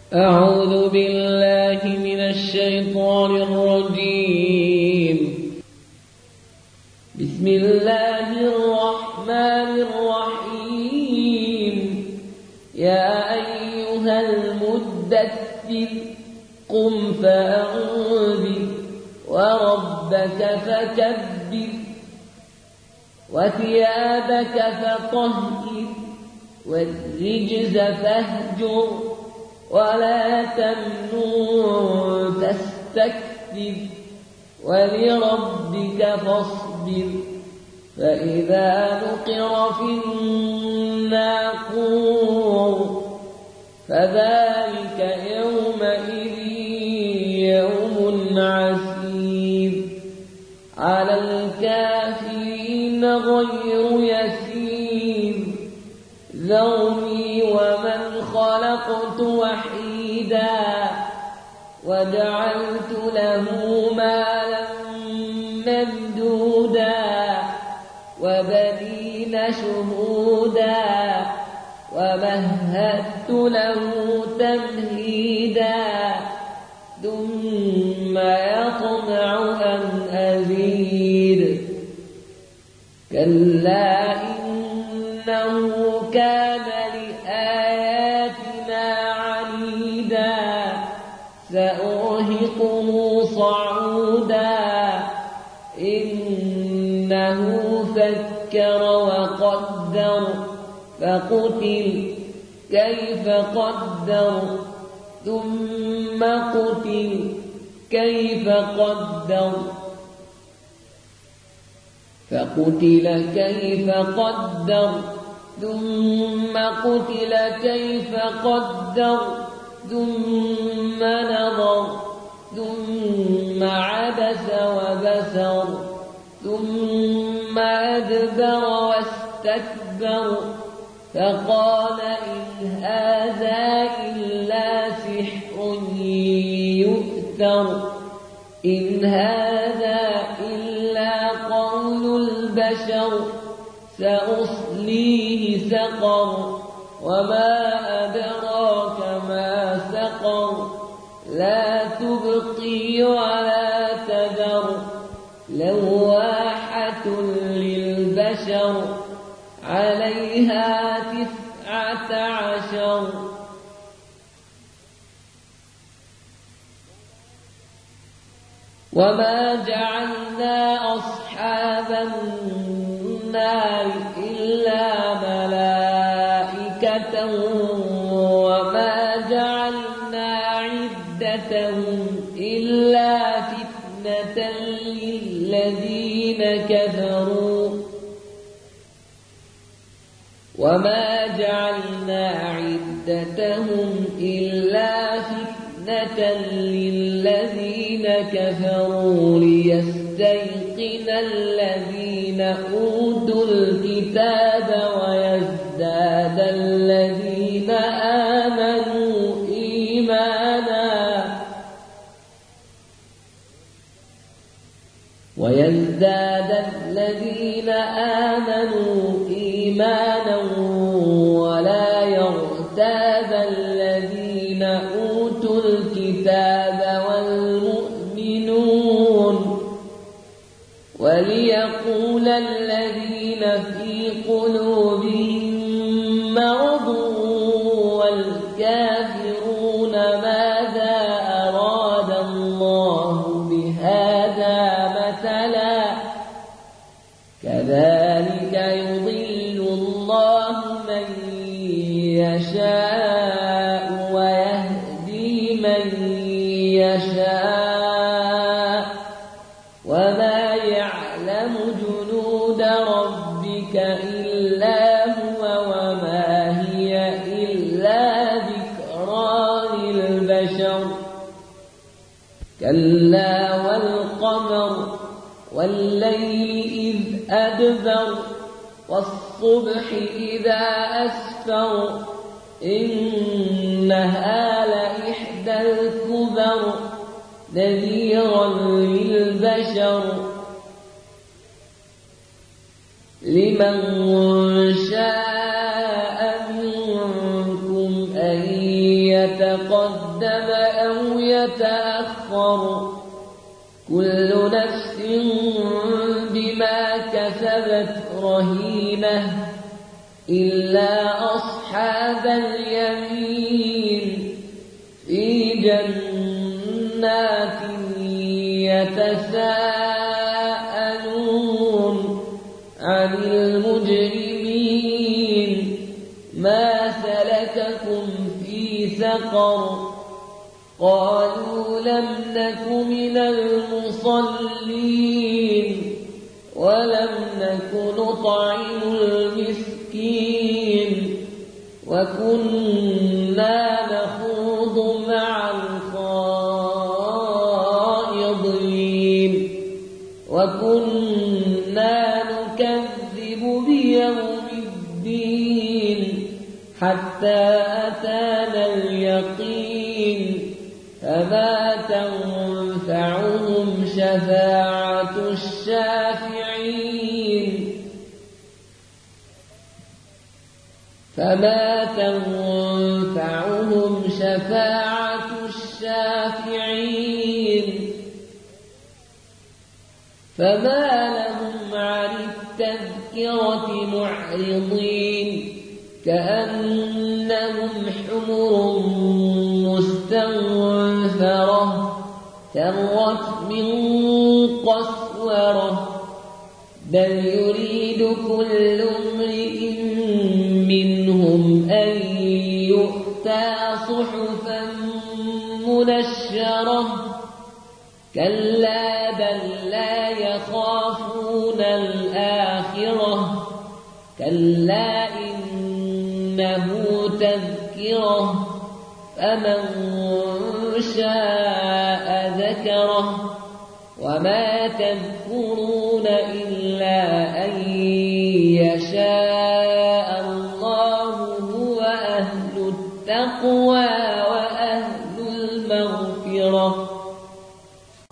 أعوذ بالله من الشيطان الرجيم. بسم الله الرحمن الرحيم. يا أيها المدثر قم فأنذر وربك فكبر وثيابك فطهر والرجز فاهجر ولا تمنن تستكثر ولربك فاصبر. فإذا نقر في الناقور فذلك يومئذ يوم عسير على الكافرين غير يسير. ذرني ومن خلقت وحيدا وجعلت له مالا ممدودا وبنين شهودا ومهدت له تمهيدا ثم يطمع أن أزيد. كلا إنه كان لآياتنا عنيدا سأرهقه صعودا. إنه فكر وقدر فقتل كيف قدر ثم قتل كيف قدر فقتل كيف قدر ثم قتل كيف قدر ثم نظر ثم عبس وبسر ثم أدبر واستكبر فقال إن هذا إلا سحر يؤثر إن هذا إلا قول البشر سأصليه سقر وما أدراك ما سقر لا تبقي ولا تذر لواحة للبشر عليها 19. وما جعلنا أصحاب النار إلا ملائكة وما جعلنا عدتهم إلا فتنة للذين كفروا وما جعلنا عدتهم إلا فتنة للذين كفروا ليستيقن الذين أوتوا الكتاب ويزداد الذين آمنوا إيمانا ولا يرتاب الذين أوتوا الكتاب والمؤمنون وليقول الذين في قلوبهم مرض والكافرون ماذا أراد الله بهذا مثلا كذلك يضل الله من يشاء ويهدي من يشاء وما يعلم جنود ربك إلا هو وما هي إلا ذكرى للبشر. كلا والقمر والليل إذ أدبر والصبح إذا أسفر إنها لإحدى الكبر نذيرا للبشر لمن شاء منكم أن يتقدم أو يتأخر كل نفس بما كسبت رهينة إلا أصحاب اليمين في جنات يتساءلون عن المجرمين ما سلككم في سقر قالوا لم نك من المصلين ولم نك نطعم المسكين وكنا نخوض مع الخائضين وكنا نكذب بيوم الدين حتى أتانا اليقين فما تنفعهم شفاعة الشافعين فما لهم عن التذكرة معرضين كأنهم حمر مستنفرة فرت من قسورة بل يريد كل امرئ منهم أن يؤتى صحفا منشرة كلا بل لا يخافون الآخرة كلا إنه تذكرة فمن شاء ذكره وما تذكرون إلا أن يشاء الله هو أهل التقوى وأهل المغفرة